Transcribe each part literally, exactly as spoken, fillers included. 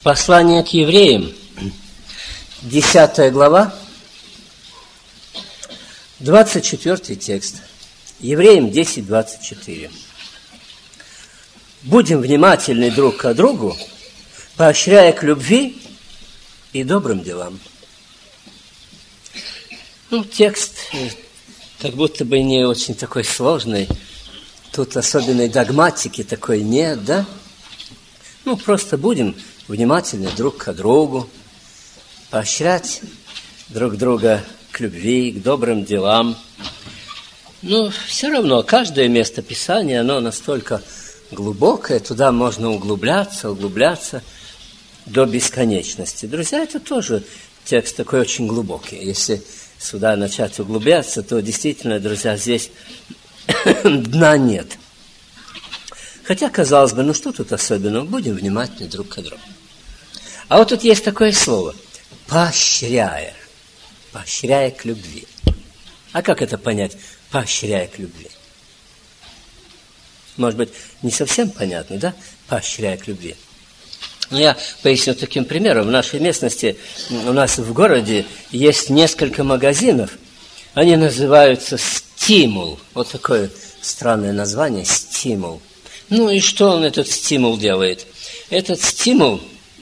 Послание к евреям, десятая глава, двадцать четвёртый текст. Евреям десять, двадцать четыре. Будем внимательны друг к другу, поощряя к любви и добрым делам. Ну, текст как будто бы не очень такой сложный. Тут особенной догматики такой нет, да? Ну, просто будем внимательны друг к другу, поощрять друг друга к любви, к добрым делам. Но все равно каждое место Писания, оно настолько глубокое, туда можно углубляться, углубляться до бесконечности. Друзья, это тоже текст такой очень глубокий. Если сюда начать углубляться, то действительно, друзья, здесь дна нет. Хотя, казалось бы, ну что тут особенного? Будем внимательны друг к другу. А вот тут есть такое слово – поощряя. Поощряя к любви. А как это понять? Поощряя к любви. Может быть, не совсем понятно, да? Поощряя к любви. Но я поясню таким примером. В нашей местности, у нас в городе, есть несколько магазинов. Они называются «Стимул». Вот такое странное название – «Стимул». Ну и что он, этот стимул, делает? Этот стимул,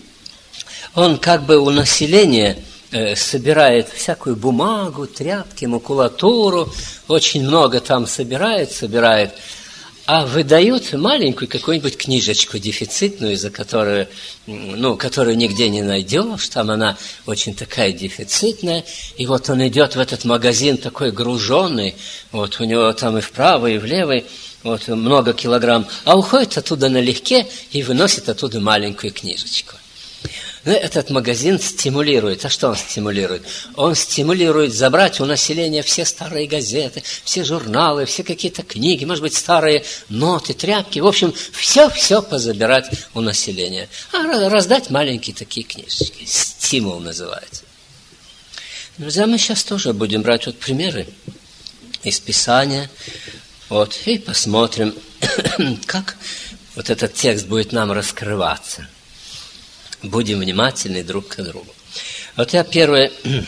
он как бы у населения э, собирает всякую бумагу, тряпки, макулатуру, очень много там собирает, собирает, а выдает маленькую какую-нибудь книжечку дефицитную, за которую, ну, которую нигде не найдешь, там она очень такая дефицитная, и вот он идет в этот магазин такой груженный, вот у него там и вправо, и влево, вот много килограмм, а уходит оттуда налегке и выносит оттуда маленькую книжечку. Ну, этот магазин стимулирует. А что он стимулирует? Он стимулирует забрать у населения все старые газеты, все журналы, все какие-то книги, может быть, старые ноты, тряпки. В общем, все-все позабирать у населения. А раздать маленькие такие книжечки. Стимул называется. Друзья, мы сейчас тоже будем брать вот примеры из Писания. Вот, и посмотрим, как вот этот текст будет нам раскрываться. Будем внимательны друг к другу. Вот я первое,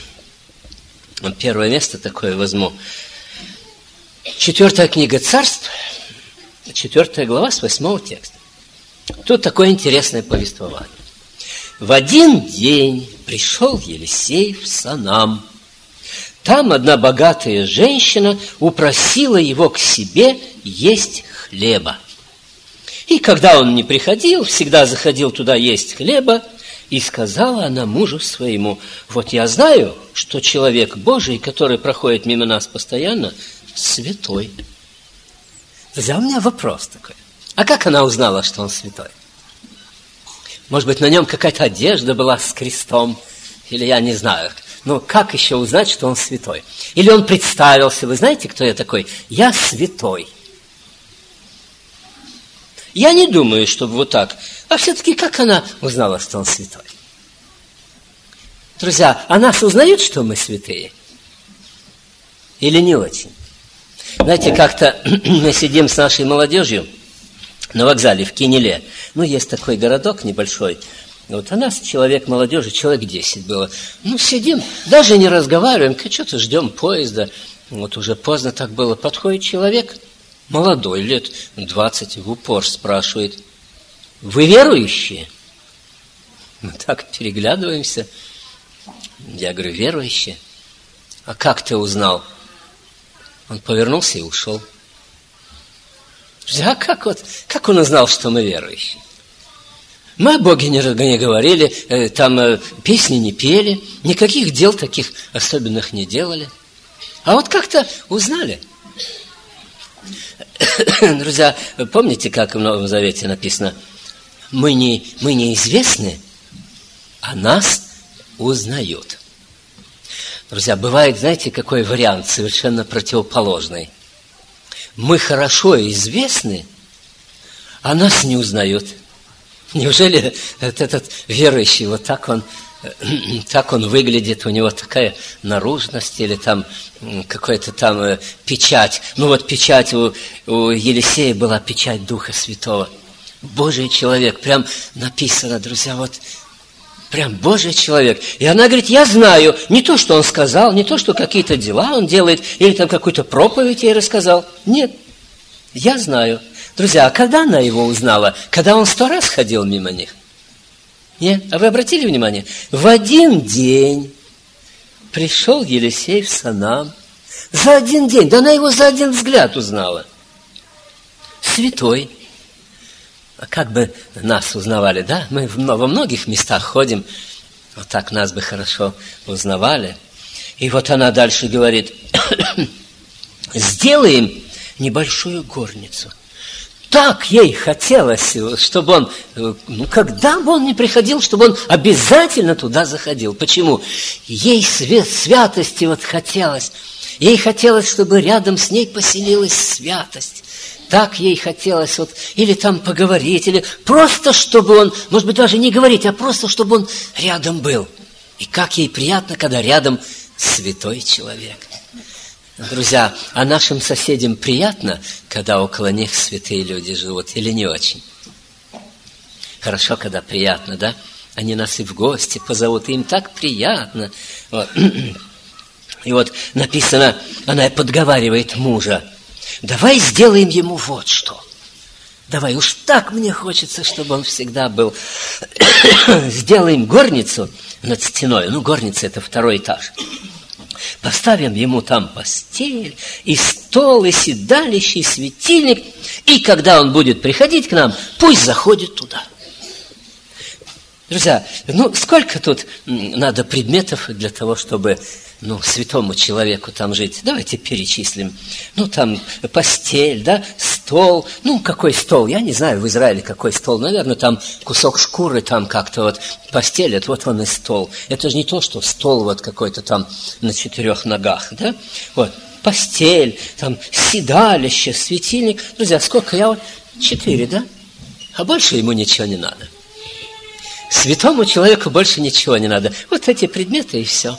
первое место такое возьму. Четвертая книга Царств, четвертая глава с восьмого текста. Тут такое интересное повествование. В один день пришел Елисей в Санам. Там одна богатая женщина упросила его к себе есть хлеба. И когда он не приходил, всегда заходил туда есть хлеба, и сказала она мужу своему: вот я знаю, что человек Божий, который проходит мимо нас постоянно, святой. Друзья, у меня вопрос такой. А как она узнала, что он святой? Может быть, на нем какая-то одежда была с крестом, или я не знаю. Но как еще узнать, что он святой? Или он представился: вы знаете, кто я такой? Я святой. Я не думаю, чтобы вот так. А все-таки как она узнала, что он святой? Друзья, а нас узнают, что мы святые? Или не очень? Знаете, как-то мы сидим с нашей молодежью на вокзале в Кинеле. Ну, есть такой городок небольшой. Вот у нас человек молодежи, человек десять было. Ну, сидим, даже не разговариваем, что-то ждем поезда. Вот уже поздно так было. Подходит человек, молодой, лет двадцать, в упор спрашивает: вы верующие? Мы так переглядываемся. Я говорю: верующие. А как ты узнал? Он повернулся и ушел. А как, вот, как он узнал, что мы верующие? Мы о Боге не, не говорили, там песни не пели, никаких дел таких особенных не делали. А вот как-то узнали. Друзья, помните, как в Новом Завете написано: мы не, мы неизвестны, а нас узнают. Друзья, бывает, знаете, какой вариант совершенно противоположный. Мы хорошо известны, а нас не узнают. Неужели этот верующий, вот так он, так он выглядит, у него такая наружность или там какая-то там печать. Ну вот печать у, у Елисея была печать Духа Святого. Божий человек, прям написано, друзья, вот Прям Божий человек. И она говорит, я знаю не то, что он сказал, не то, что какие-то дела он делает, или там какую-то проповедь ей рассказал. Нет, я знаю. Друзья, а когда она его узнала? Когда он сто раз ходил мимо них? Нет? А вы обратили внимание? В один день пришел Елисей в Санам. За один день. Да она его за один взгляд узнала. Святой. А как бы нас узнавали, да? Мы во многих местах ходим, вот так нас бы хорошо узнавали. И вот она дальше говорит, сделаем небольшую горницу. Так ей хотелось, чтобы он, ну, когда бы он ни приходил, чтобы он обязательно туда заходил. Почему? Ей свет, святости вот хотелось. Ей хотелось, чтобы рядом с ней поселилась святость. Так ей хотелось, вот, или там поговорить, или просто, чтобы он, может быть, даже не говорить, а просто, чтобы он рядом был. И как ей приятно, когда рядом святой человек. Друзья, а нашим соседям приятно, когда около них святые люди живут, или не очень? Хорошо, когда приятно, да? Они нас и в гости позовут, и им так приятно. Вот. И вот написано, она подговаривает мужа, давай сделаем ему вот что. Давай, уж так мне хочется, чтобы он всегда был. Сделаем горницу над стеной. Ну, горница – это второй этаж. Поставим ему там постель, и стол, и седалище, и светильник. И когда он будет приходить к нам, пусть заходит туда. Друзья, ну, сколько тут надо предметов для того, чтобы... ну, святому человеку там жить. Давайте перечислим. Ну, там постель, да, стол. Ну, какой стол? Я не знаю, в Израиле какой стол. Наверное, там кусок шкуры, там как-то вот постелят, вот он и стол. Это же не то, что стол вот какой-то там на четырех ногах, да? Вот, постель, там седалище, светильник. Друзья, сколько я вот? Четыре, да? А больше ему ничего не надо. Святому человеку больше ничего не надо. Вот эти предметы и все.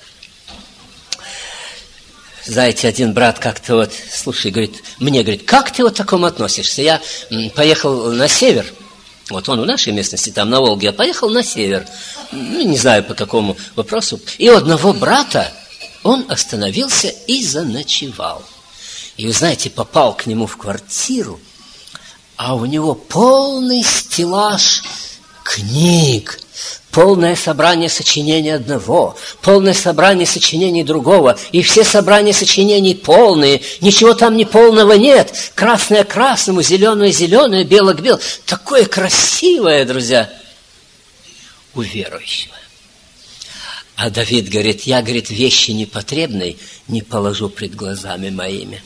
Знаете, один брат как-то вот, слушай, говорит, мне, говорит, как ты вот к такому относишься? Я поехал на север, вот он в нашей местности, там на Волге, я поехал на север, ну, не знаю по какому вопросу, и у одного брата он остановился и заночевал. И, вы знаете, попал к нему в квартиру, а у него полный стеллаж книг, полное собрание сочинений одного, полное собрание сочинений другого, и все собрания сочинений полные, ничего там не полного нет, красное красному, зеленое зеленое, белое к белому. Такое красивое, друзья, у верующего. А Давид говорит, я, говорит, вещи непотребной не положу пред глазами моими.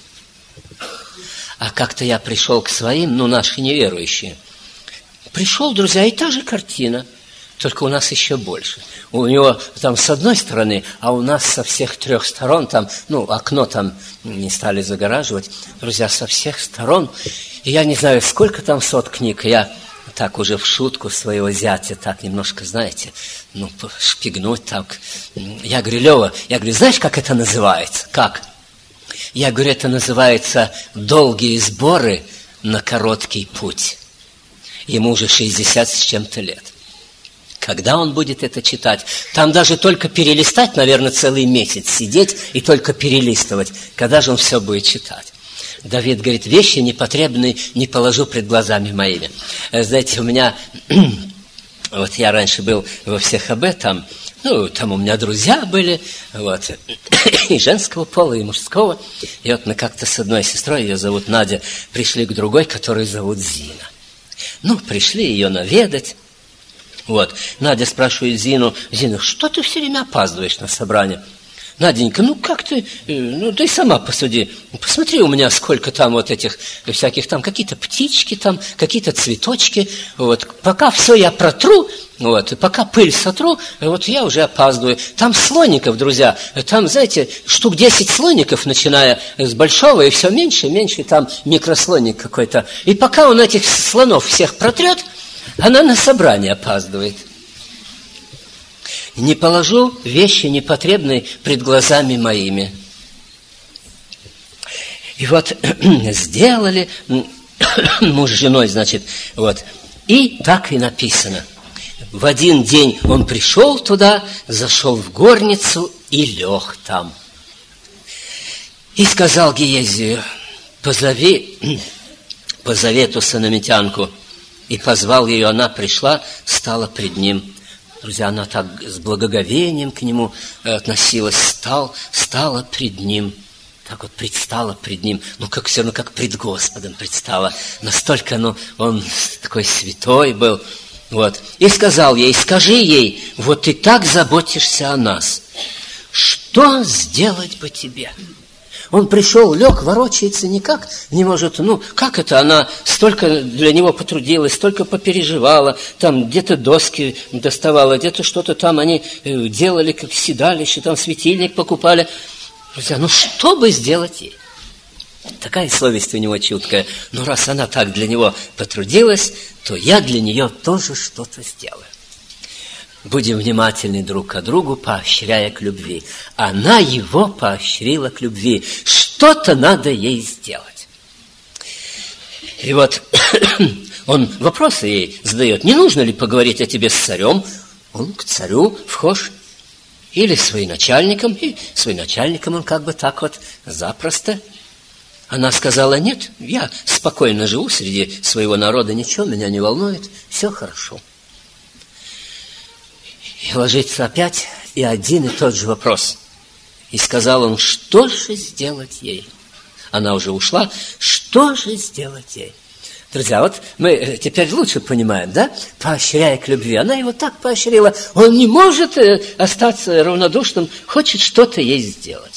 А как-то я пришел к своим, ну, наши неверующие, пришел, друзья, и та же картина, только у нас еще больше. У него там с одной стороны, а у нас со всех трех сторон, там, ну, окно там не стали загораживать, друзья, со всех сторон. И я не знаю, сколько там сот книг, я так уже в шутку своего зятя, так немножко, знаете, ну, шпигнуть так. Я говорю, Лева, я говорю, знаешь, как это называется? Как? Я говорю, это называется долгие сборы на короткий путь. Ему уже шестьдесят с чем-то лет. Когда он будет это читать? Там даже только перелистать, наверное, целый месяц сидеть и только перелистывать. Когда же он все будет читать? Давид говорит, вещи непотребные не положу пред глазами моими. Знаете, у меня, вот я раньше был во всех об этом, ну, там у меня друзья были, вот, и женского пола, и мужского. И вот мы как-то с одной сестрой, ее зовут Надя, пришли к другой, которую зовут Зина. Ну, пришли ее наведать. Вот, Надя спрашивает Зину, Зина, что ты все время опаздываешь на собрание? Наденька, ну как ты, ну ты сама посуди, посмотри у меня сколько там вот этих всяких там, какие-то птички там, какие-то цветочки, вот, пока все я протру, вот, и пока пыль сотру, вот я уже опаздываю. Там слоников, друзья, там, знаете, штук десять слоников, начиная с большого, и все меньше и меньше, там микрослоник какой-то. И пока он этих слонов всех протрет, она на собрание опаздывает. Не положу вещи непотребные пред глазами моими. И вот сделали муж с женой, значит, вот. И так и написано. в один день он пришел туда, зашел в горницу и лег там. И сказал Гиезию: позови, позови эту сунамитянку. И позвал ее, она пришла, стала пред ним. Друзья, она так с благоговением к нему относилась, стал, стала пред ним. Так вот предстала пред ним, ну, как все равно, как пред Господом предстала. Настолько, ну, он такой святой был. Вот. И сказал ей: скажи ей, вот ты так заботишься о нас. Что сделать бы тебе? Он пришел, лег, ворочается никак не может. Ну, как это она столько для него потрудилась, столько попереживала, там где-то доски доставала, где-то что-то там они делали, как седалище, там светильник покупали. Друзья, ну что бы сделать ей? Такая совесть у него чуткая. Но раз она так для него потрудилась, то я для нее тоже что-то сделаю. Будем внимательны друг к другу, поощряя к любви. Она его поощрила к любви. Что-то надо ей сделать. И вот он вопросы ей задает. Не нужно ли поговорить о тебе с царем? Он к царю вхож. Или с военачальником. И с военачальником он как бы так вот запросто. Она сказала: нет, я спокойно живу среди своего народа, ничего меня не волнует, все хорошо. И ложится опять, и один и тот же вопрос. И сказал он: что же сделать ей? Она уже ушла, что же сделать ей? Друзья, вот мы теперь лучше понимаем, да? Поощряя к любви. Она его так поощрила, он не может остаться равнодушным, хочет что-то ей сделать.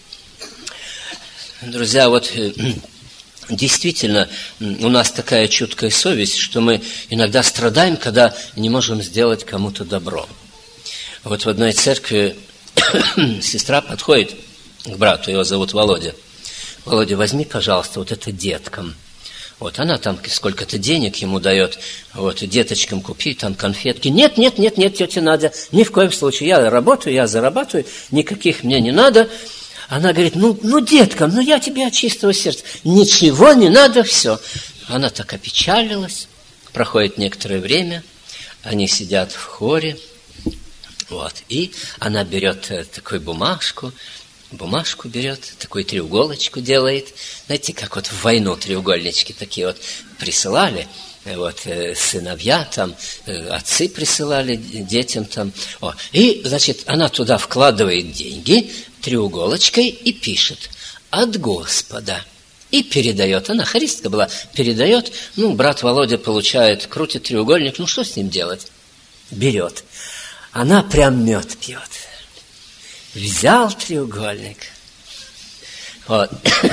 Друзья, вот действительно у нас такая чуткая совесть, что мы иногда страдаем, когда не можем сделать кому-то добро. Вот в одной церкви сестра подходит к брату, его зовут Володя. Володя, возьми, пожалуйста, вот это деткам. Вот она там сколько-то денег ему дает, вот, деточкам купи там конфетки. Нет, нет, нет, нет, тетя Надя, ни в коем случае. Я работаю, я зарабатываю, никаких мне не надо. Она говорит: ну, ну, деткам, ну, я тебе от чистого сердца. Ничего не надо, все. Она так опечалилась. Проходит некоторое время, они сидят в хоре. Вот, и она берет такую бумажку, бумажку берет, такую треуголочку делает. Знаете, как вот в войну треугольнички такие вот присылали, вот, сыновья там, отцы присылали детям там. О, и, значит, она туда вкладывает деньги треуголочкой и пишет: от Господа. И передает, она хористка была, передает, ну, брат Володя получает, крутит треугольник, ну, что с ним делать? Берет. Она прям мед пьет. Взял треугольник. Вот.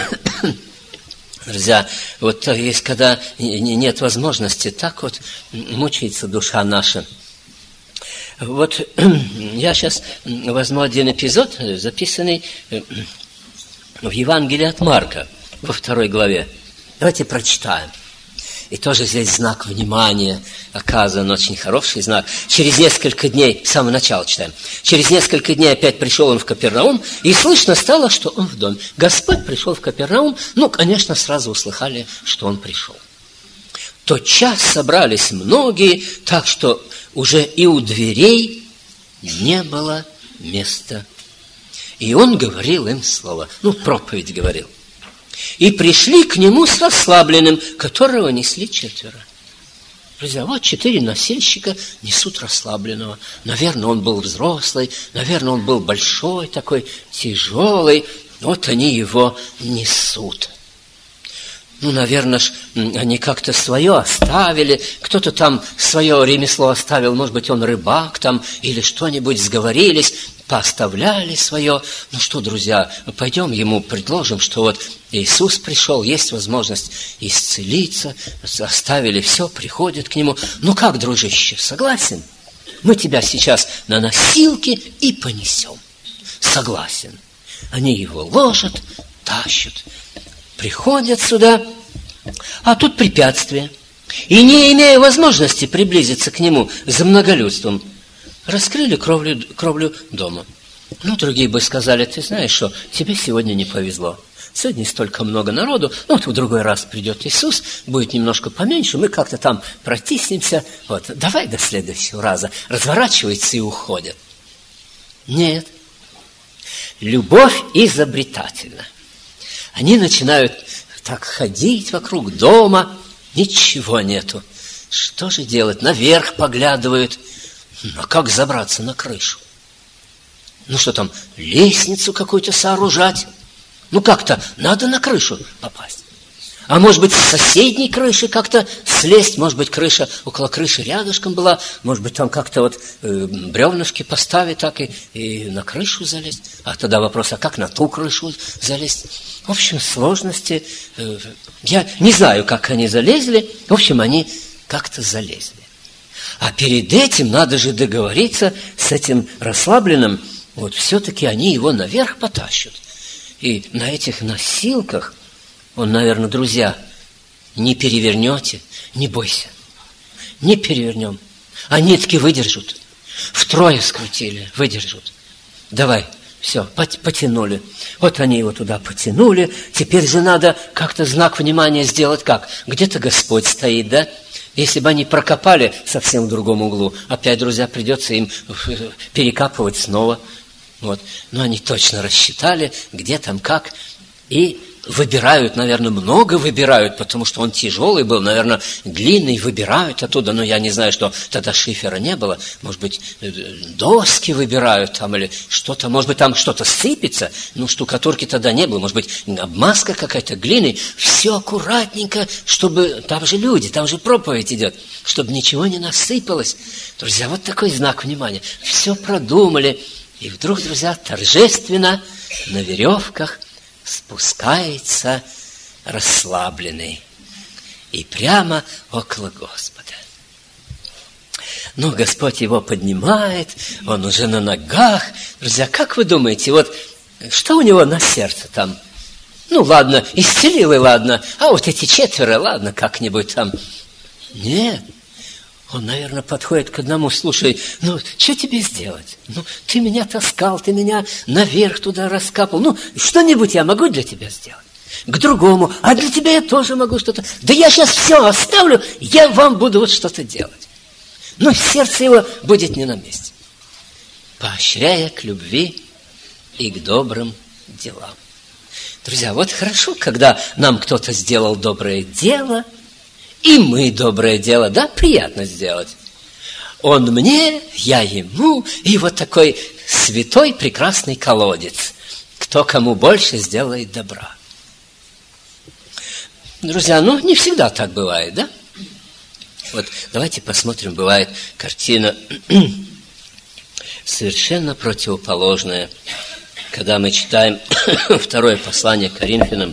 Друзья, вот есть, когда нет возможности, так вот мучается душа наша. Вот я сейчас возьму один эпизод, записанный в Евангелии от Марка, во второй главе. Давайте прочитаем. И тоже здесь знак внимания оказан, очень хороший знак. Через несколько дней, с самого начала читаем. Через несколько дней опять пришел он в Капернаум, и слышно стало, что он в доме. Господь пришел в Капернаум, ну, конечно, сразу услыхали, что он пришел. Тотчас собрались многие, так что уже и у дверей не было места. И он говорил им слово, ну, проповедь говорил. И пришли к нему с расслабленным, которого несли четверо. Друзья, вот четыре носильщика несут расслабленного. Наверное, он был взрослый, наверное, он был большой, такой тяжелый. Вот они его несут. Ну, наверное, они как-то свое оставили, кто-то там свое ремесло оставил, может быть, он рыбак там, или что-нибудь, сговорились, пооставляли свое. Ну что, друзья, пойдем ему предложим, что вот Иисус пришел, есть возможность исцелиться, оставили все, приходят к нему. Ну как, дружище, согласен? Мы тебя сейчас на носилки и понесем. Согласен. Они его ложат, тащат. Приходят сюда, а тут препятствие. И не имея возможности приблизиться к нему за многолюдством, раскрыли кровлю, кровлю дома. Ну, другие бы сказали: ты знаешь что, тебе сегодня не повезло. сегодня столько много народу, ну, вот в другой раз придет Иисус, будет немножко поменьше, мы как-то там протиснемся, вот, давай до следующего раза. Разворачивается и уходят. Нет. Любовь изобретательна. Они начинают так ходить вокруг дома, ничего нету. Что же делать? Наверх поглядывают. А как забраться на крышу? Ну что там, лестницу какую-то сооружать? Ну как-то надо на крышу попасть. А может быть, с соседней крыши как-то слезть, может быть, крыша, около крыши рядышком была, может быть, там как-то вот э, бревнышки поставить так и, и на крышу залезть. А тогда вопрос, а как на ту крышу залезть? В общем, сложности. Э, я не знаю, как они залезли. В общем, они как-то залезли. А перед этим надо же договориться с этим расслабленным. Вот все-таки они его наверх потащат. И на этих носилках он, наверное, друзья, не перевернете, не бойся, не перевернем. А нитки выдержат. Втрое скрутили, выдержат. Давай, все, потянули. Вот они его туда потянули. Теперь же надо как-то знак внимания сделать. Как? Где-то Господь стоит, да? Если бы они прокопали совсем в другом углу, опять, друзья, придется им перекапывать снова. Вот. Но они точно рассчитали, где там как. И выбирают, наверное, много выбирают, потому что он тяжелый был, наверное, длинный, выбирают оттуда. Но я не знаю, что тогда шифера не было. Может быть, доски выбирают там или что-то. Может быть, там что-то сыпется. Ну, штукатурки тогда не было. Может быть, обмазка какая-то глиной. Все аккуратненько, чтобы... Там же люди, там же проповедь идет. Чтобы ничего не насыпалось. Друзья, вот такой знак внимания. Все продумали. И вдруг, друзья, торжественно на веревках спускается расслабленный и прямо около Господа. Ну, Господь его поднимает, он уже на ногах. Друзья, как вы думаете, вот что у него на сердце там? Ну, ладно, исцелил и ладно, а вот эти четверо, ладно, как-нибудь там. Нет. Он, наверное, подходит к одному, слушай, ну, что тебе сделать? Ну, ты меня таскал, ты меня наверх туда раскапал. Ну, что-нибудь я могу для тебя сделать? К другому, а для тебя я тоже могу что-то. Да я сейчас все оставлю, я вам буду вот что-то делать. Но сердце его будет не на месте. Поощряя к любви и к добрым делам. Друзья, вот хорошо, когда нам кто-то сделал доброе дело, и мы доброе дело, да, приятно сделать. Он мне, я ему, и вот такой святой прекрасный колодец. Кто кому больше сделает добра. Друзья, ну не всегда так бывает, да? Вот давайте посмотрим, бывает картина совершенно противоположная. Когда мы читаем второе послание к Коринфянам,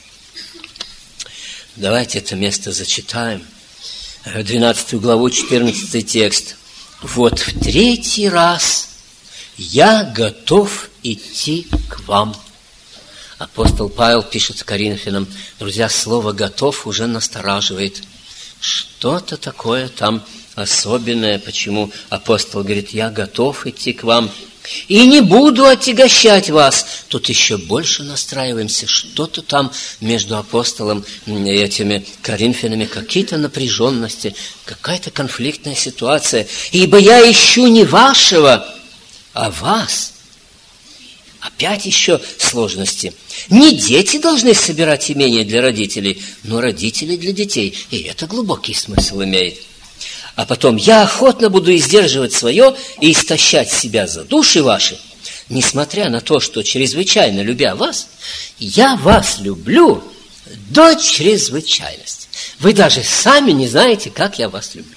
давайте это место зачитаем. двенадцатую главу, четырнадцатый текст. Вот в третий раз я готов идти к вам. Апостол Павел пишет Коринфянам. Друзья, слово «готов» уже настораживает. Что-то такое там особенное. Почему апостол говорит, я готов идти к вам. И не буду отягощать вас. Тут еще больше настраиваемся. Что-то там между апостолом и этими коринфянами, какие-то напряженности, какая-то конфликтная ситуация. Ибо я ищу не вашего, а вас. Опять еще сложности. Не дети должны собирать имение для родителей, но родители для детей. И это глубокий смысл имеет. А потом, я охотно буду издерживать свое и истощать себя за души ваши, несмотря на то, что чрезвычайно любя вас, я вас люблю до чрезвычайности. Вы даже сами не знаете, как я вас люблю.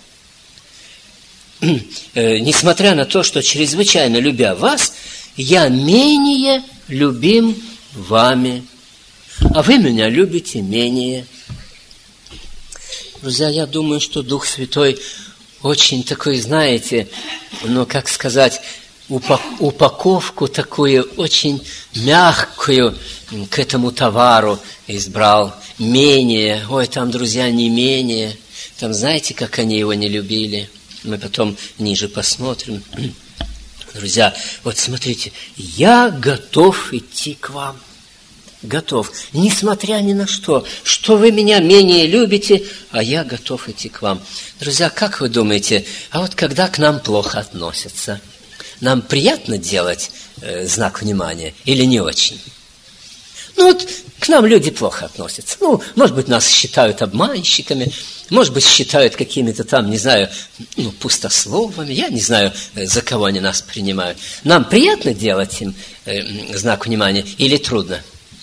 Несмотря на то, что чрезвычайно любя вас, я менее любим вами, а вы меня любите менее. Друзья, я думаю, что Дух Святой очень такой, знаете, ну, как сказать, упаковку такую очень мягкую к этому товару избрал. Менее, ой, там, друзья, не менее. Там, знаете, как они его не любили? Мы потом ниже посмотрим. Друзья, вот смотрите, я готов идти к вам. готов, несмотря ни на что, что вы меня менее любите, а я готов идти к вам. Друзья, как вы думаете, а вот когда к нам плохо относятся, нам приятно делать э, знак внимания или не очень? Ну вот к нам люди плохо относятся. Ну, может быть, нас считают обманщиками, может быть, считают какими-то там, не знаю, ну, пустословами. Я не знаю, за кого они нас принимают. Нам приятно делать им э, знак внимания или трудно?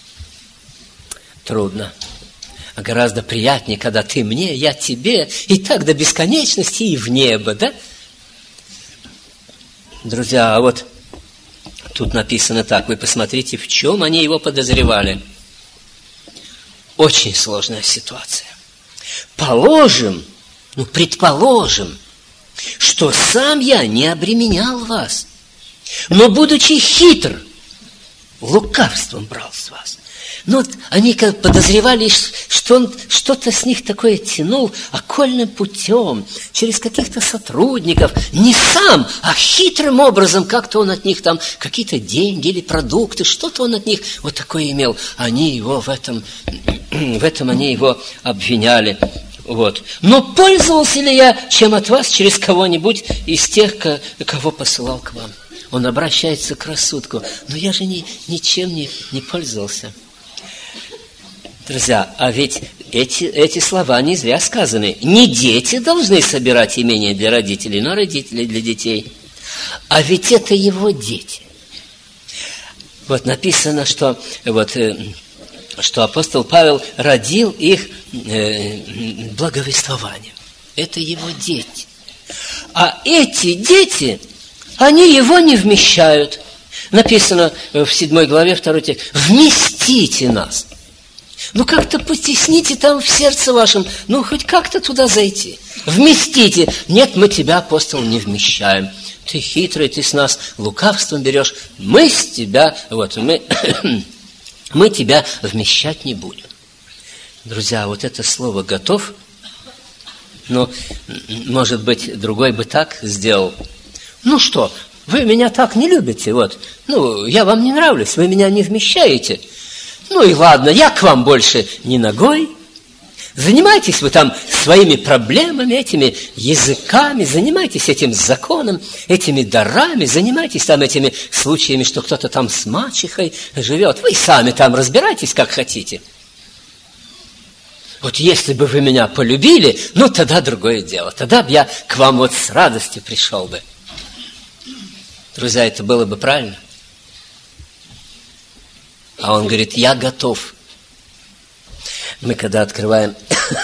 Трудно. А гораздо приятнее, когда ты мне, я тебе, и так до бесконечности и в небо, да? Друзья, а вот тут написано так, вы посмотрите, в чем они его подозревали. Очень сложная ситуация. Положим, ну, предположим, что сам я не обременял вас, но, будучи хитр, лукавством брал с вас. Но вот они как подозревали, что он что-то с них такое тянул окольным путем, через каких-то сотрудников, не сам, а хитрым образом, как-то он от них там какие-то деньги или продукты, что-то он от них вот такое имел. Они его в этом, в этом они его обвиняли. Вот. Но пользовался ли я чем от вас через кого-нибудь из тех, кого посылал к вам? Он обращается к рассудку. Но я же ни, ничем не, не пользовался. Друзья, а ведь эти, эти слова не зря сказаны. Не дети должны собирать имение для родителей, но родители для детей. А ведь это его дети. Вот написано, что, вот, что апостол Павел родил их благовествованием. Это его дети. А эти дети, они его не вмещают. Написано в седьмой главе, второй текст. «Вместите нас». Ну, как-то потесните там в сердце вашем, ну, хоть как-то туда зайти. Вместите. Нет, мы тебя, апостол, не вмещаем. Ты хитрый, ты с нас лукавством берешь. Мы с тебя, вот, мы, мы тебя вмещать не будем. Друзья, вот это слово «готов», ну, может быть, другой бы так сделал. Ну что, вы меня так не любите, вот. Ну, я вам не нравлюсь, вы меня не вмещаете. Ну и ладно, я к вам больше не ногой. Занимайтесь вы там своими проблемами, этими языками, занимайтесь этим законом, этими дарами, занимайтесь там этими случаями, что кто-то там с мачехой живет. Вы сами там разбирайтесь, как хотите. Вот если бы вы меня полюбили, ну тогда другое дело. Тогда бы я к вам вот с радостью пришел бы. Друзья, это было бы правильно. А он говорит, я готов. Мы когда открываем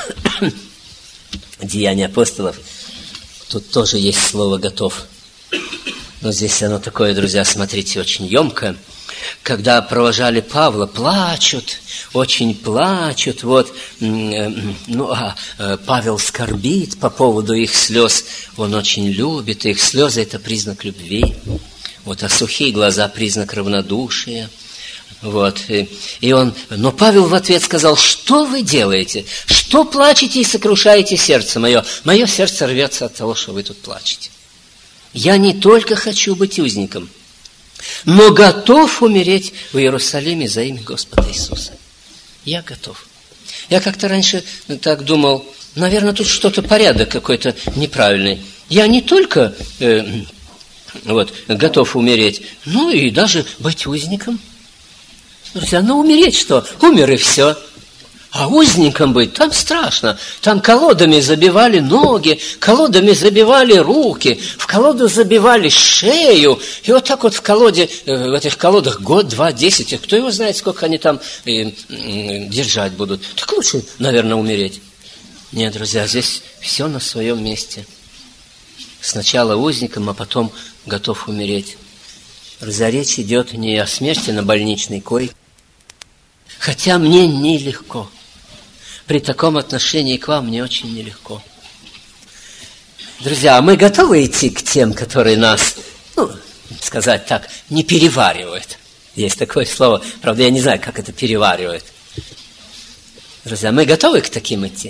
Деяния апостолов, тут тоже есть слово «готов». Но здесь оно такое, друзья, смотрите, очень емкое. Когда провожали Павла, плачут, очень плачут. Вот, ну, а Павел скорбит по поводу их слез. Он очень любит их. Слезы – это признак любви. Вот, а сухие глаза – признак равнодушия. Вот, и, и он, но Павел в ответ сказал, что вы делаете? Что плачете и сокрушаете сердце мое? Мое сердце рвется от того, что вы тут плачете. Я не только хочу быть узником, но готов умереть в Иерусалиме за имя Господа Иисуса. Я готов. Я как-то раньше так думал, наверное, тут что-то порядок какой-то неправильный. Я не только э, вот, готов умереть, но и даже быть узником. Друзья, ну умереть что? Умер и все. А узником быть, там страшно. Там колодами забивали ноги, колодами забивали руки, в колоду забивали шею. И вот так вот в колоде, в этих колодах год, два, десять, кто его знает, сколько они там держать будут. Так лучше, наверное, умереть. Нет, друзья, здесь все на своем месте. Сначала узником, а потом готов умереть. Друзья, речь идет не о смерти на больничной койке. Хотя мне нелегко. При таком отношении к вам мне очень нелегко. Друзья, мы готовы идти к тем, которые нас, ну, сказать так, не переваривают. Есть такое слово. Правда, я не знаю, как это переваривает. Друзья, мы готовы к таким идти?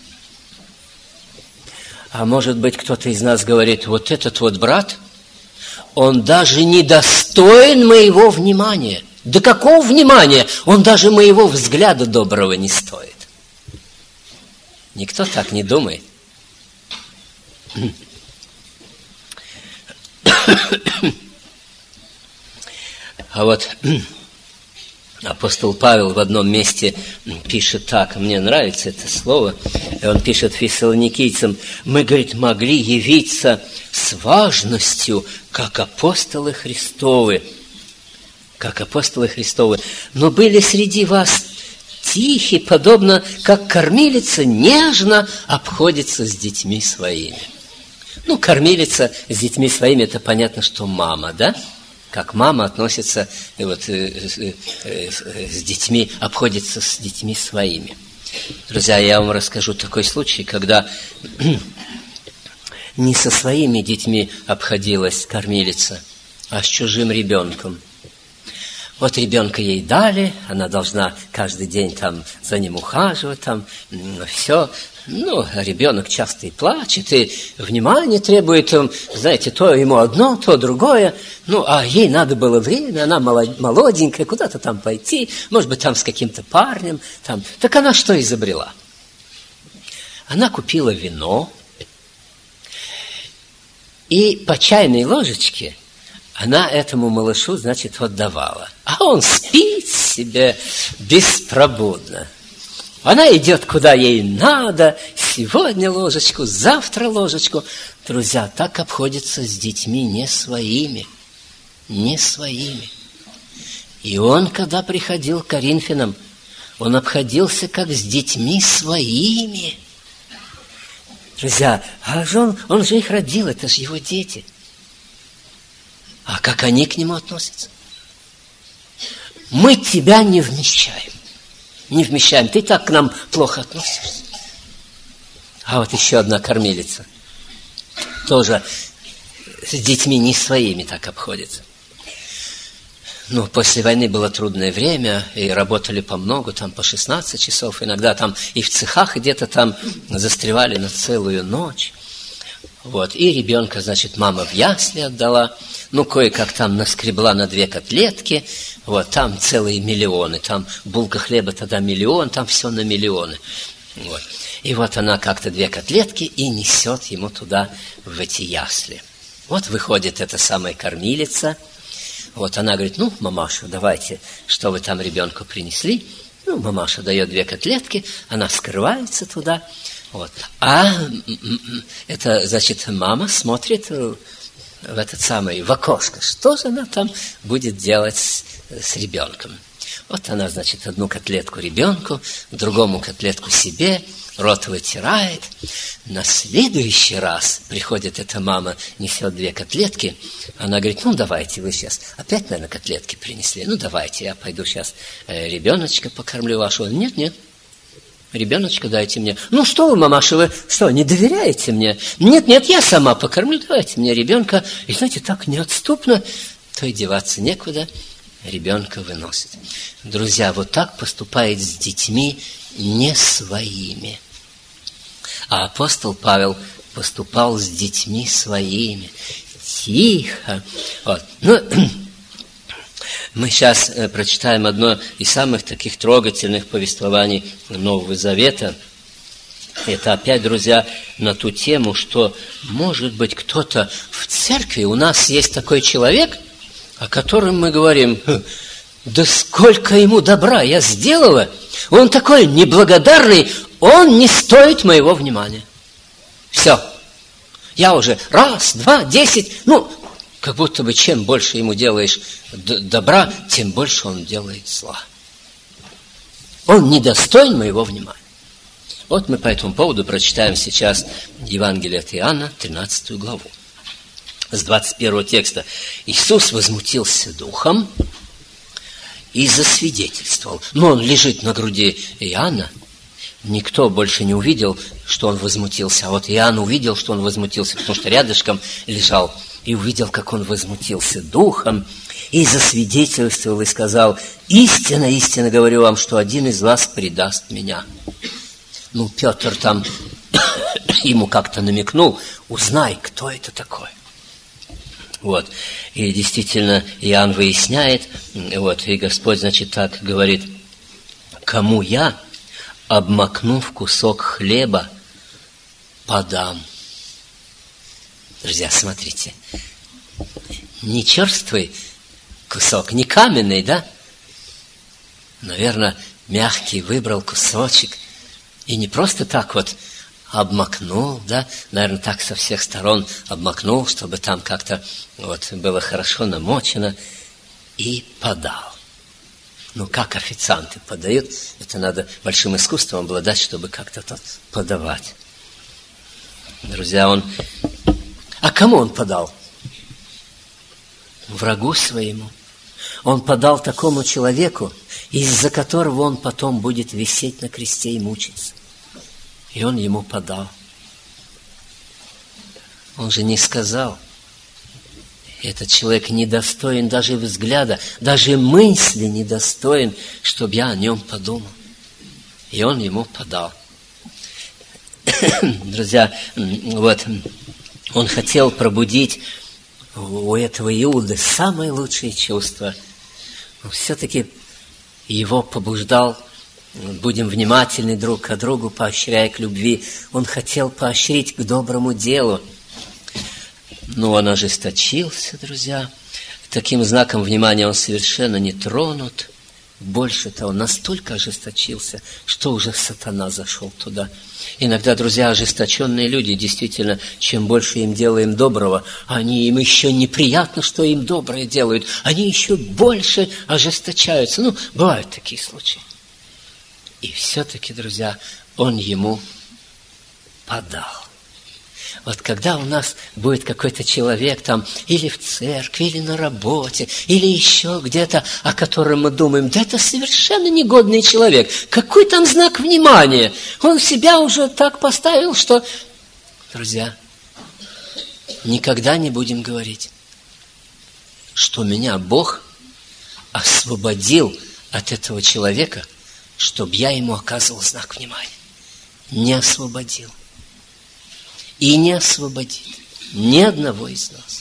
А может быть, кто-то из нас говорит, вот этот вот брат, он даже не достоин моего внимания. Да какого внимания? Он даже моего взгляда доброго не стоит. Никто так не думает. А вот апостол Павел в одном месте пишет так, мне нравится это слово, и он пишет фессалоникийцам: мы, говорит, могли явиться с важностью, как апостолы Христовы, как апостолы Христовы, но были среди вас тихи, подобно как кормилица нежно обходится с детьми своими. Ну, кормилица с детьми своими, это понятно, что мама, да? Как мама относится вот, э, э, э, с детьми, обходится с детьми своими. Друзья, я вам расскажу такой случай, когда не со своими детьми обходилась кормилица, а с чужим ребенком. Вот ребенка ей дали, она должна каждый день там за ним ухаживать, там все. Ну, ребенок часто и плачет, и внимание требует, знаете, то ему одно, то другое. Ну, а ей надо было время, она молоденькая, куда-то там пойти, может быть, там с каким-то парнем. Там. Так она что изобрела? Она купила вино, и по чайной ложечке она этому малышу, значит, вот давала. А он спит себе беспробудно. Она идет, куда ей надо, сегодня ложечку, завтра ложечку. Друзья, так обходится с детьми не своими, не своими. И он, когда приходил к Коринфянам, он обходился как с детьми своими. Друзья, а же он, он же их родил, это же его дети. А как они к нему относятся? Мы тебя не вмещаем. Не вмещаем. Ты так к нам плохо относишься. А вот еще одна кормилица. Тоже с детьми не своими так обходится. Ну, после войны было трудное время, и работали по много, там по шестнадцать часов. Иногда там и в цехах где-то там застревали на целую ночь. Вот. И ребенка, значит, мама в ясли отдала. Ну, кое-как там наскребла на две котлетки. Вот, там целые миллионы. Там булка хлеба тогда миллион, там все на миллионы. Вот. И вот она как-то две котлетки и несет ему туда, в эти ясли. Вот выходит эта самая кормилица. Вот она говорит: ну, мамаша, давайте, что вы там ребенку принесли. Ну, мамаша дает две котлетки, она скрывается туда. Вот. А это, значит, мама смотрит в этот самый, в окошко, что же она там будет делать с, с ребенком. Вот она, значит, одну котлетку ребенку, другому котлетку себе, рот вытирает. На следующий раз приходит эта мама, несет две котлетки. Она говорит: ну, давайте, вы сейчас опять, наверное, котлетки принесли. Ну, давайте, я пойду сейчас э, ребеночка покормлю вашего. Нет, нет. Ребеночка дайте мне. Ну, что вы, мамаша, вы что, не доверяете мне? Нет, нет, я сама покормлю, давайте мне ребенка. И, знаете, так неотступно, то и деваться некуда, ребенка выносит. Друзья, вот так поступает с детьми не своими. А апостол Павел поступал с детьми своими. Тихо. Вот. Ну, мы сейчас прочитаем одно из самых таких трогательных повествований Нового Завета. Это опять, друзья, на ту тему, что, может быть, кто-то в церкви, у нас есть такой человек, о котором мы говорим: да сколько ему добра я сделала, он такой неблагодарный, он не стоит моего внимания. Все. Я уже раз, два, десять, ну, как будто бы чем больше ему делаешь добра, тем больше он делает зла. Он недостоин моего внимания. Вот мы по этому поводу прочитаем сейчас Евангелие от Иоанна, тринадцатую главу. С двадцать первого текста. Иисус возмутился духом и засвидетельствовал. Но он лежит на груди Иоанна. Никто больше не увидел, что он возмутился. А вот Иоанн увидел, что он возмутился, потому что рядышком лежал. И увидел, как он возмутился духом, и засвидетельствовал, и сказал: истинно, истинно говорю вам, что один из вас предаст меня. Ну, Петр там ему как-то намекнул: узнай, кто это такой. Вот. И действительно, Иоанн выясняет, вот, и Господь, значит, так говорит: кому я, обмакнув кусок хлеба, подам. Друзья, смотрите, не черствый кусок, не каменный, да? Наверное, мягкий выбрал кусочек и не просто так вот обмакнул, да, наверное, так со всех сторон обмакнул, чтобы там как-то вот было хорошо намочено, и подал. Ну, как официанты подают, это надо большим искусством обладать, чтобы как-то тут подавать. Друзья, он... А кому он подал? Врагу своему. Он подал такому человеку, из-за которого он потом будет висеть на кресте и мучиться. И он ему подал. Он же не сказал: этот человек недостоин даже взгляда, даже мысли недостоин, чтобы я о нем подумал. И он ему подал. Друзья, вот он хотел пробудить у этого Иуды самые лучшие чувства. Но все-таки его побуждал: будем внимательны друг к другу, поощряя к любви. Он хотел поощрить к доброму делу. Но он ожесточился, друзья. Таким знаком внимания он совершенно не тронут. Больше того, настолько ожесточился, что уже сатана зашел туда. Иногда, друзья, ожесточенные люди, действительно, чем больше им делаем доброго, они им еще неприятно, что им доброе делают, они еще больше ожесточаются. Ну, бывают такие случаи. И все-таки, друзья, он ему подал. Вот когда у нас будет какой-то человек там или в церкви, или на работе, или еще где-то, о котором мы думаем: да это совершенно негодный человек, какой там знак внимания? Он себя уже так поставил, что... Друзья, никогда не будем говорить, что меня Бог освободил от этого человека, чтобы я ему оказывал знак внимания. Не освободил. И не освободит ни одного из нас.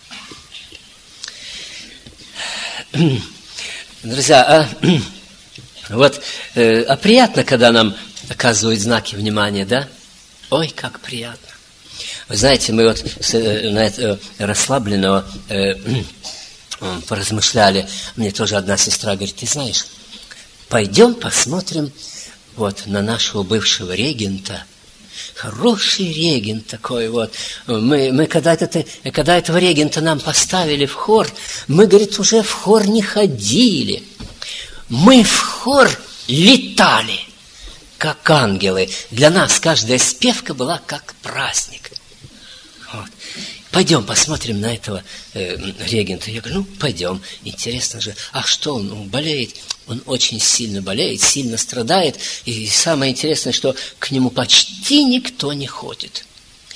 Друзья, а, вот, э, а приятно, когда нам оказывают знаки внимания, да? Ой, как приятно. Вы знаете, мы вот с, э, на это, э, расслабленного э, э, поразмышляли. Мне тоже одна сестра говорит: ты знаешь, пойдем посмотрим вот на нашего бывшего регента. Хороший регент такой вот. Мы, мы когда, это, когда этого регента нам поставили в хор, мы, говорит, уже в хор не ходили. Мы в хор летали, как ангелы. Для нас каждая спевка была как праздник. Вот. Пойдем посмотрим на этого э, регента. Я говорю: ну, пойдем. Интересно же. А что он? Он болеет? Он очень сильно болеет, сильно страдает. И самое интересное, что к нему почти никто не ходит.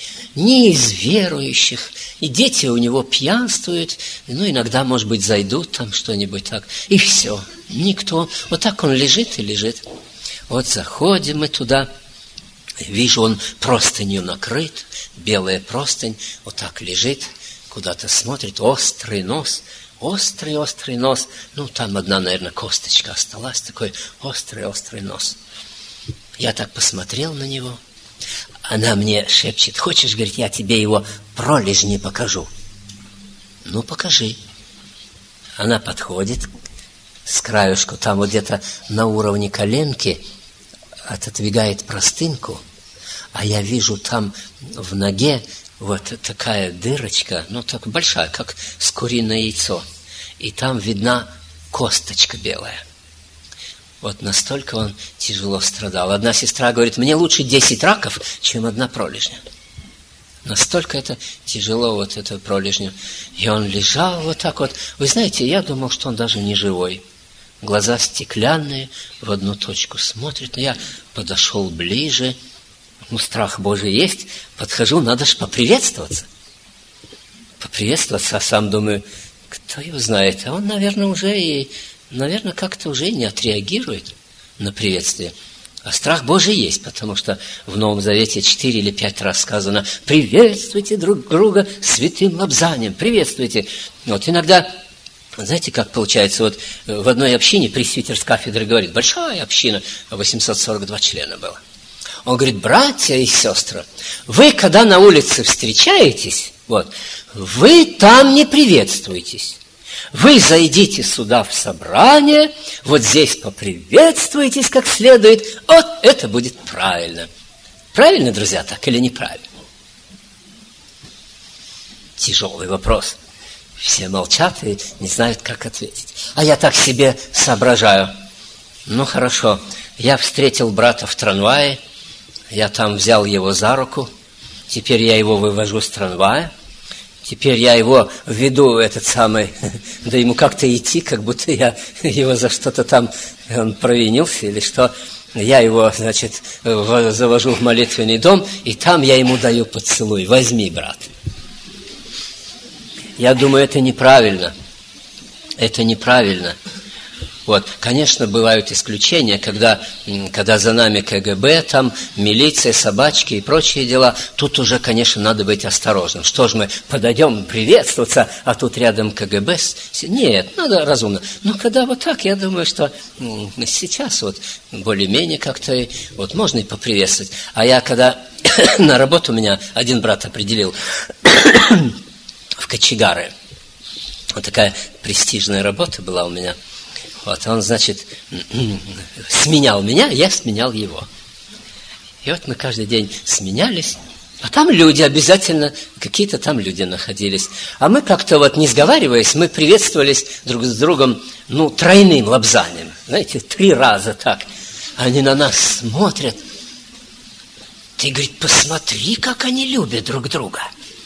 Ни из верующих. И дети у него пьянствуют. Ну, иногда, может быть, зайдут там что-нибудь так. И все. Никто. Вот так он лежит и лежит. Вот заходим мы туда. Вижу, он простынью накрыт, белая простынь, вот так лежит, куда-то смотрит, острый нос, острый-острый нос. Ну, там одна, наверное, косточка осталась, такой острый-острый нос. Я так посмотрел на него. Она мне шепчет: хочешь, говорит, я тебе его пролежни покажу? Ну, покажи. Она подходит с краюшку, там вот где-то на уровне коленки, отодвигает простынку, а я вижу там в ноге вот такая дырочка, ну, так большая, как с куриное яйцо. И там видна косточка белая. Вот настолько он тяжело страдал. Одна сестра говорит: мне лучше десять раков, чем одна пролежня. Настолько это тяжело, вот это пролежня. И он лежал вот так вот. Вы знаете, я думал, что он даже не живой. Глаза стеклянные, в одну точку смотрит. Я подошел ближе. Ну, страх Божий есть. Подхожу, надо же поприветствоваться. Поприветствоваться, а сам думаю: кто его знает? А он, наверное, уже и, наверное, как-то уже не отреагирует на приветствие. А страх Божий есть, потому что в Новом Завете четыре или пять раз сказано: приветствуйте друг друга святым лобзанием, приветствуйте. Вот иногда, знаете, как получается, вот в одной общине пресвитер с кафедры говорит, большая община, восемьсот сорок два члена было. Он говорит: братья и сестры, вы когда на улице встречаетесь, вот, вы там не приветствуетесь. Вы зайдите сюда в собрание, вот здесь поприветствуйтесь как следует, вот это будет правильно. Правильно, друзья, так или неправильно? Тяжелый вопрос. Все молчат и не знают, как ответить. А я так себе соображаю. Ну, хорошо, я встретил брата в трамвае, я там взял его за руку, теперь я его вывожу с трамвая, теперь я его веду, этот самый, да ему как-то идти, как будто я его за что-то там, он провинился или что. Я его, значит, завожу в молитвенный дом, и там я ему даю поцелуй. Возьми, брат. Я думаю, это неправильно. Это неправильно. Вот, конечно, бывают исключения, когда, когда за нами ка гэ бэ, там милиция, собачки и прочие дела. Тут уже, конечно, надо быть осторожным. Что ж мы подойдем приветствоваться, а тут рядом ка гэ бэ? Нет, надо разумно. Но когда вот так, я думаю, что сейчас вот более-менее как-то вот можно и поприветствовать. А я когда на работу меня один брат определил в кочегары. Вот такая престижная работа была у меня. Вот он, значит, сменял меня, я сменял его. И вот мы каждый день сменялись, а там люди обязательно, какие-то там люди находились. А мы как-то вот, не сговариваясь, мы приветствовались друг с другом, ну, тройным лобзанием. Знаете, три раза так. Они на нас смотрят. Ты, говорит, посмотри, как они любят друг друга.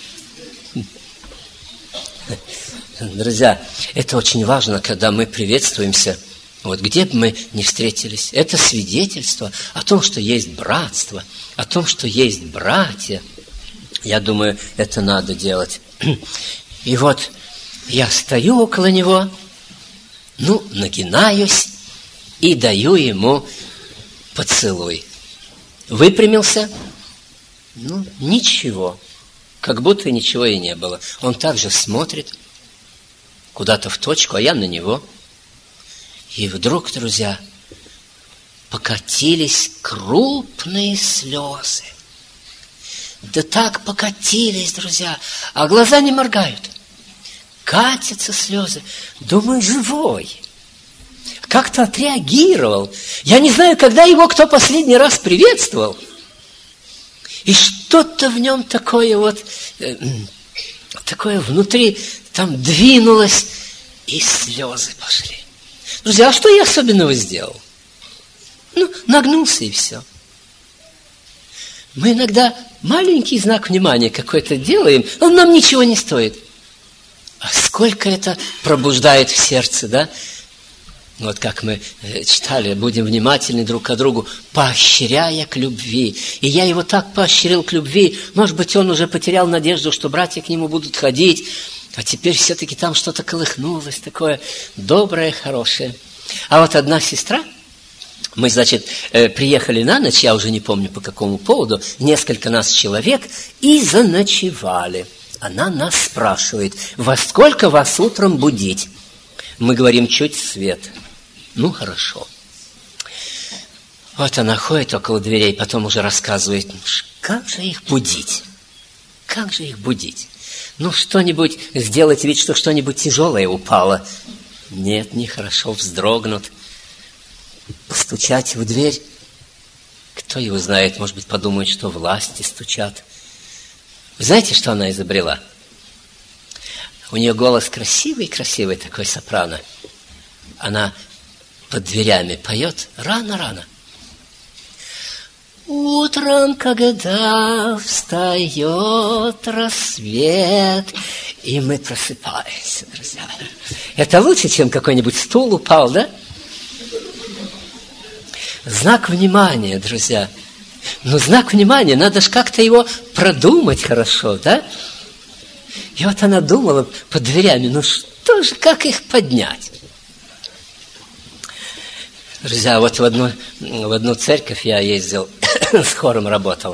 Друзья, это очень важно, когда мы приветствуемся, вот где бы мы ни встретились. Это свидетельство о том, что есть братство, о том, что есть братья. Я думаю, это надо делать. И вот я стою около него, ну, нагинаюсь и даю ему поцелуй. Выпрямился, ну, ничего, как будто ничего и не было. Он также смотрит куда-то в точку, а я на него. И вдруг, друзья, покатились крупные слезы. Да так покатились, друзья, а глаза не моргают. Катятся слезы. Думаю, живой. Как-то отреагировал. Я не знаю, когда его кто последний раз приветствовал. И что-то в нем такое вот, э, такое внутри там двинулось, и слезы пошли. Друзья, а что я особенного сделал? Ну, нагнулся и все. Мы иногда маленький знак внимания какой-то делаем, он нам ничего не стоит. А сколько это пробуждает в сердце, да? Вот как мы читали, будем внимательны друг к другу, поощряя к любви. И я его так поощрил к любви, может быть, он уже потерял надежду, что братья к нему будут ходить, а теперь все-таки там что-то колыхнулось, такое доброе, хорошее. А вот одна сестра, мы, значит, приехали на ночь, я уже не помню по какому поводу, несколько нас человек, и заночевали. Она нас спрашивает: во сколько вас утром будить? Мы говорим: чуть свет. Ну, хорошо. Вот она ходит около дверей, потом уже рассказывает: как же их будить? Как же их будить? Ну, что-нибудь, сделать вид, что что-нибудь тяжелое упало. Нет, нехорошо, вздрогнут. Постучать в дверь. Кто его знает, может быть, подумает, что власти стучат. Вы знаете, что она изобрела? У нее голос красивый-красивый, такой сопрано. Она под дверями поет рано-рано. Утром, когда встает рассвет, и мы просыпаемся, друзья. Это лучше, чем какой-нибудь стул упал, да? Знак внимания, друзья. Ну, знак внимания, надо же как-то его продумать хорошо, да? И вот она думала под дверями, ну что же, как их поднять? Друзья, вот в одну, в одну церковь я ездил, с хором работал.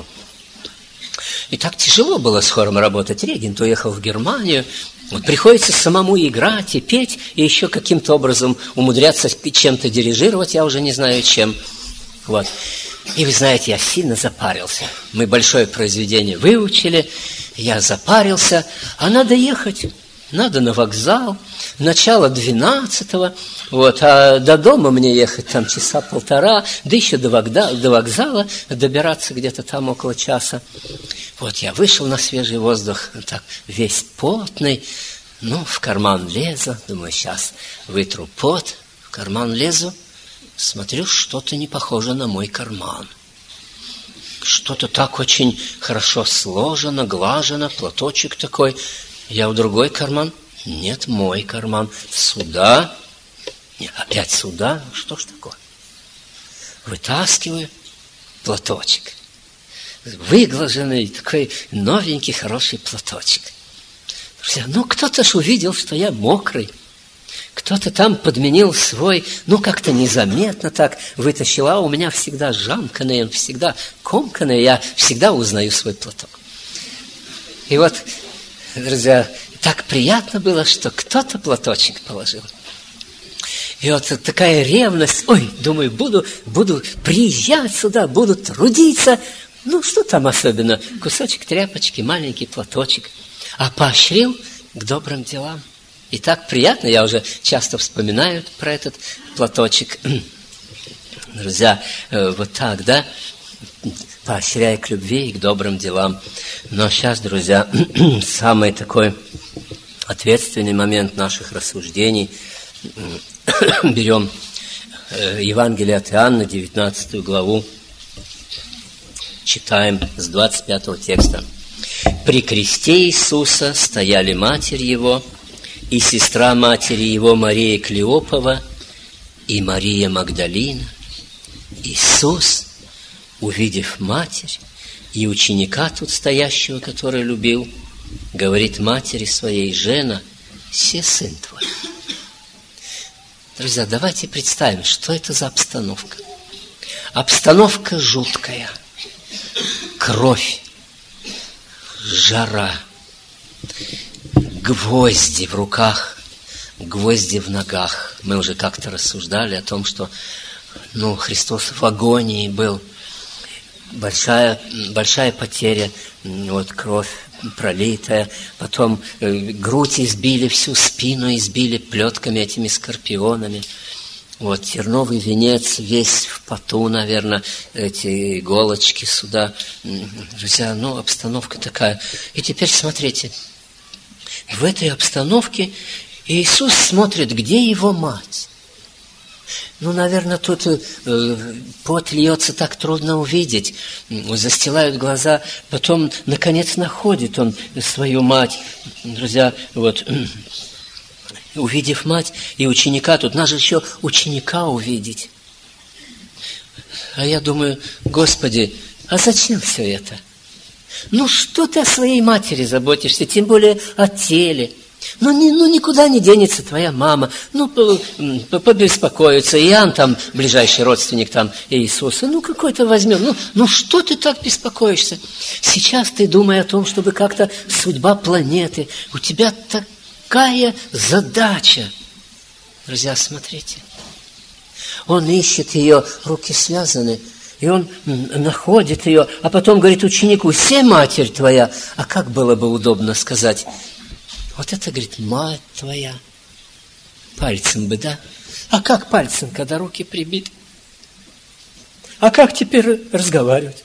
И так тяжело было с хором работать. Регент уехал в Германию. Вот приходится самому играть и петь, и еще каким-то образом умудряться чем-то дирижировать, я уже не знаю чем. Вот. И вы знаете, я сильно запарился. Мы большое произведение выучили, я запарился, а надо ехать, надо на вокзал, начало двенадцатого, вот, а до дома мне ехать там часа полтора, да еще до вокзала, до вокзала добираться где-то там около часа. Вот я вышел на свежий воздух, так весь потный, ну, в карман лезу, думаю, сейчас вытру пот, в карман лезу, смотрю, что-то не похоже на мой карман. Что-то так очень хорошо сложено, глажено, платочек такой. Я в другой карман. Нет, мой карман. Сюда. Нет, опять сюда. Что ж такое? Вытаскиваю платочек. Выглаженный, такой новенький, хороший платочек. Друзья, ну кто-то ж увидел, что я мокрый. Кто-то там подменил свой, ну, как-то незаметно так вытащил, а у меня всегда жамканный, он всегда комканный, я всегда узнаю свой платок. И вот, друзья, так приятно было, что кто-то платочек положил. И вот такая ревность, ой, думаю, буду, буду приезжать сюда, буду трудиться. Ну, что там особенно? Кусочек тряпочки, маленький платочек. А поощрил к добрым делам. И так приятно, я уже часто вспоминаю про этот платочек. Друзья, вот так, да? Поощряя к любви и к добрым делам. Но сейчас, друзья, самый такой ответственный момент наших рассуждений. Берем Евангелие от Иоанна, девятнадцатую главу, читаем с двадцать пятого текста. «При кресте Иисуса стояли матерь Его и сестра матери Его Мария Клеопова и Мария Магдалина. Иисус, увидев матерь и ученика тут стоящего, который любил, говорит матери своей: жена, се сын твой». Друзья, давайте представим, что это за обстановка. Обстановка жуткая. Кровь, жара, гвозди в руках, гвозди в ногах. Мы уже как-то рассуждали о том, что ну, Христос в агонии был. Большая, большая потеря, вот кровь пролитая. Потом э, грудь избили, всю спину избили плетками этими скорпионами. Вот терновый венец весь в поту, наверное, эти иголочки сюда. Друзья, ну, обстановка такая. И теперь смотрите. В этой обстановке Иисус смотрит, где его мать. Ну, наверное, тут э, пот льется, так трудно увидеть. Застилают глаза. Потом, наконец, находит он свою мать. Друзья, вот, увидев мать и ученика, тут надо же еще ученика увидеть. А я думаю, Господи, а зачем все это? Ну, что ты о своей матери заботишься, тем более о теле? Ну, ни, ну никуда не денется твоя мама. Ну, побеспокоится. Иоанн там, ближайший родственник там Иисуса. Ну, какой-то возьмем. Ну, ну, что ты так беспокоишься? Сейчас ты думай о том, чтобы как-то судьба планеты. У тебя такая задача. Друзья, смотрите. Он ищет ее, руки связаны. И он находит ее, а потом говорит ученику: се матерь твоя. А как было бы удобно сказать? Вот это, говорит, мать твоя. Пальцем бы, да? А как пальцем, когда руки прибиты? А как теперь разговаривать?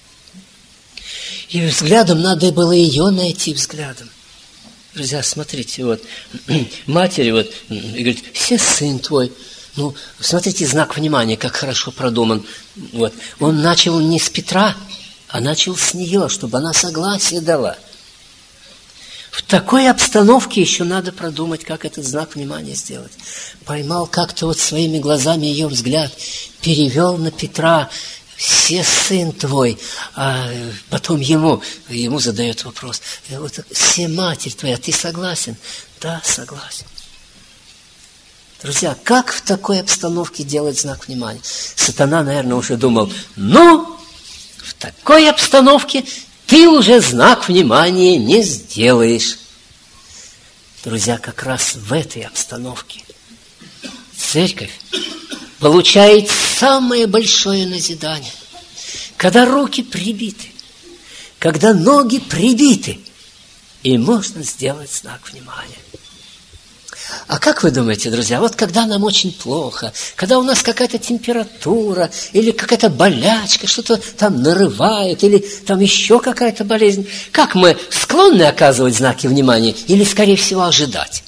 И взглядом надо было ее найти взглядом. Друзья, смотрите, вот, матери вот, и говорит: се сын твой. Ну, смотрите, знак внимания, как хорошо продуман. Вот. Он начал не с Петра, а начал с нее, чтобы она согласие дала. В такой обстановке еще надо продумать, как этот знак внимания сделать. Поймал как-то вот своими глазами ее взгляд, перевел на Петра: се сын твой. А потом ему, ему задает вопрос: вот, се матерь твоя, ты согласен? Да, согласен. Друзья, как в такой обстановке делать знак внимания? Сатана, наверное, уже думал, ну, в такой обстановке ты уже знак внимания не сделаешь. Друзья, как раз в этой обстановке церковь получает самое большое назидание. Когда руки прибиты, когда ноги прибиты, и можно сделать знак внимания. А как вы думаете, друзья, вот когда нам очень плохо, когда у нас какая-то температура, или какая-то болячка, что-то там нарывает, или там еще какая-то болезнь, как мы склонны оказывать знаки внимания, или, скорее всего, ожидать?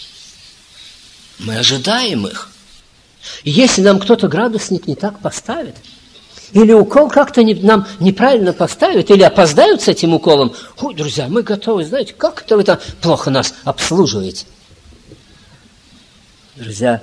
Мы ожидаем их. Если нам кто-то градусник не так поставит, или укол как-то не, нам неправильно поставят, или опоздают с этим уколом, ой, друзья, мы готовы, знаете, как это вы там плохо нас обслуживаете. Друзья,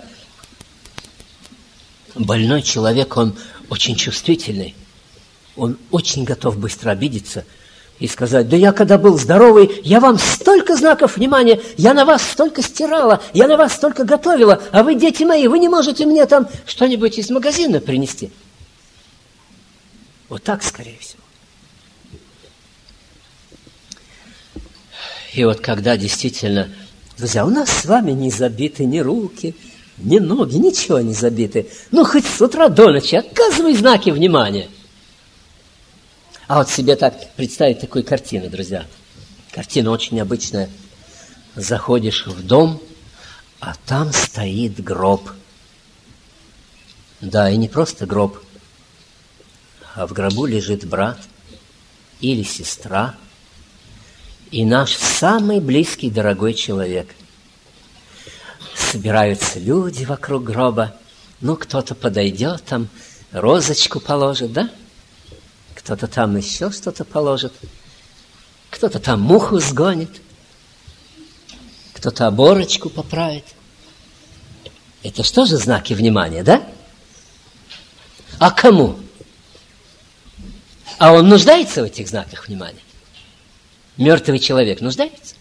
больной человек, он очень чувствительный, он очень готов быстро обидеться и сказать, да я когда был здоровый, я вам столько знаков внимания, я на вас столько стирала, я на вас столько готовила, а вы, дети мои, вы не можете мне там что-нибудь из магазина принести. Вот так, скорее всего. И вот когда действительно, друзья, у нас с вами не забиты ни руки, ни ноги, ничего не забиты. Ну, хоть с утра до ночи оказывай знаки внимания. А вот себе так представить такую картину, друзья. Картина очень необычная. Заходишь в дом, а там стоит гроб. Да, и не просто гроб, а в гробу лежит брат или сестра, и наш самый близкий, дорогой человек. Собираются люди вокруг гроба, ну, кто-то подойдет, там розочку положит, да? Кто-то там еще что-то положит, кто-то там муху сгонит, кто-то оборочку поправит. Это что же знаки внимания, да? А кому? А он нуждается в этих знаках внимания? Мертвый человек нуждается?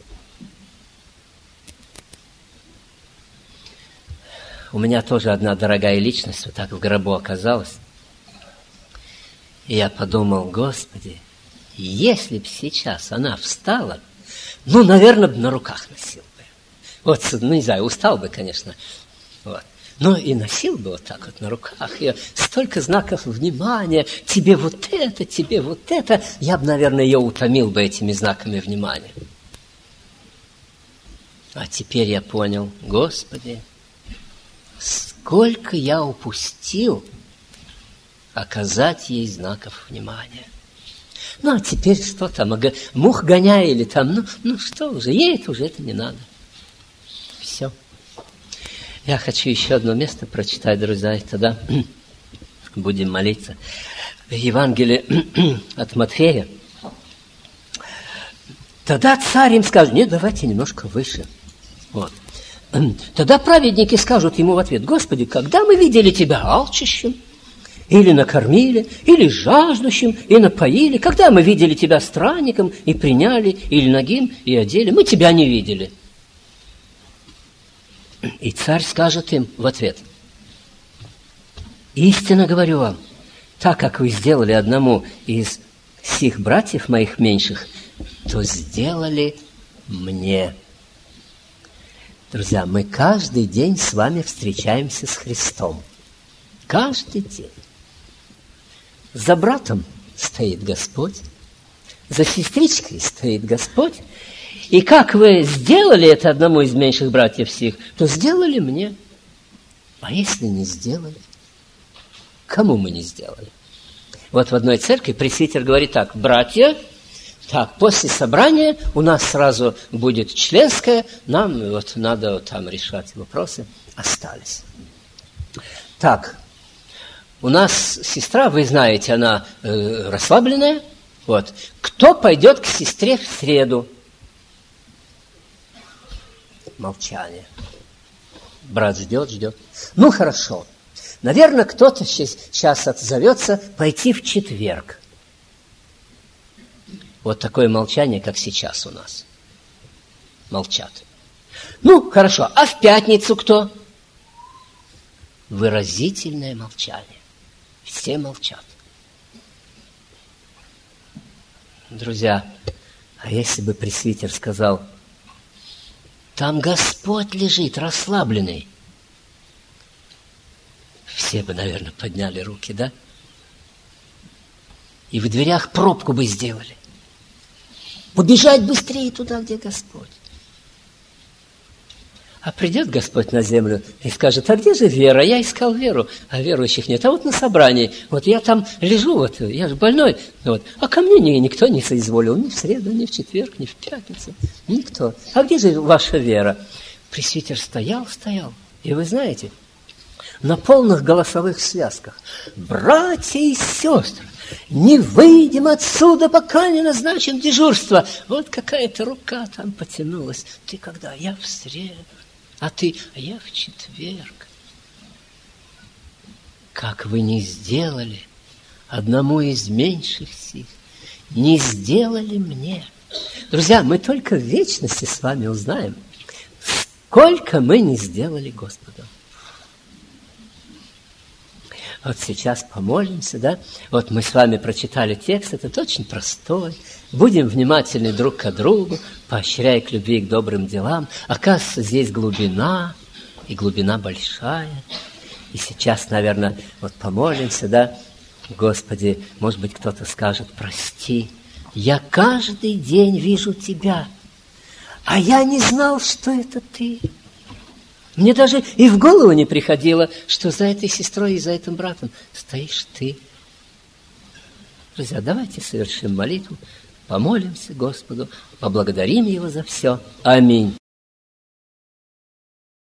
У меня тоже одна дорогая личность вот так в гробу оказалась. И я подумал, Господи, если б сейчас она встала, ну, наверное, бы на руках носил бы. Вот, ну, не знаю, устал бы, конечно. Вот. Но и носил бы вот так вот на руках ее. Столько знаков внимания. Тебе вот это, тебе вот это. Я бы, наверное, ее утомил бы этими знаками внимания. А теперь я понял, Господи, сколько я упустил оказать ей знаков внимания. Ну, а теперь что там, мух гоняя или там, ну, ну что уже, ей это уже это не надо. Все. Я хочу еще одно место прочитать, друзья, и тогда будем молиться. В Евангелии от Матфея. Тогда царь им скажет, нет, давайте немножко выше. Вот. Тогда праведники скажут ему в ответ, Господи, когда мы видели Тебя алчущим, или накормили, или жаждущим, и напоили, когда мы видели Тебя странником, и приняли, или нагим, и одели, мы Тебя не видели. И царь скажет им в ответ, истинно говорю вам, так как вы сделали одному из сих братьев моих меньших, то сделали мне. Друзья, мы каждый день с вами встречаемся с Христом. Каждый день. За братом стоит Господь, за сестричкой стоит Господь. И как вы сделали это одному из меньших братьев сих, то сделали мне. А если не сделали? Кому мы не сделали? Вот в одной церкви пресвитер говорит так, братья, так, после собрания у нас сразу будет членское, нам вот надо вот там решать вопросы, остались. Так, у нас сестра, вы знаете, она э, расслабленная, вот. Кто пойдет к сестре в среду? Молчание. Брат ждет, ждет. Ну, хорошо. Наверное, кто-то сейчас отзовется пойти в четверг. Вот такое молчание, как сейчас у нас. Молчат. Ну, хорошо. А в пятницу кто? выразительное молчание. Все молчат. Друзья, а если бы пресвитер сказал: там Господь лежит, расслабленный, все бы, наверное, подняли руки, да? И в дверях пробку бы сделали. Побежать быстрее туда, где Господь. А придет Господь на землю и скажет: а где же вера? Я искал веру, а верующих нет. А вот на собрании, вот я там лежу, вот я же больной, вот, а ко мне никто не соизволил, ни в среду, ни в четверг, ни в пятницу, никто. А где же ваша вера? Пресвитер стоял, стоял, и вы знаете, на полных голосовых связках: братья и сестры, не выйдем отсюда, пока не назначим дежурство. Вот какая-то рука там потянулась. Ты когда? Я в среду. А ты? А я в четверг. Как вы не сделали одному из меньших сих, не сделали мне. Друзья, мы только в вечности с вами узнаем, сколько мы не сделали Господу. Вот сейчас помолимся, да? Вот мы с вами прочитали текст, этот очень простой. Будем внимательны друг к другу, поощряя к любви и к добрым делам. Оказывается, здесь глубина, и глубина большая. И сейчас, наверное, вот помолимся, да? Господи, может быть, кто-то скажет: прости, я каждый день вижу Тебя, а я не знал, что это Ты. Мне даже и в голову не приходило, что за этой сестрой и за этим братом стоишь Ты. Друзья, давайте совершим молитву, помолимся Господу, поблагодарим Его за все. Аминь.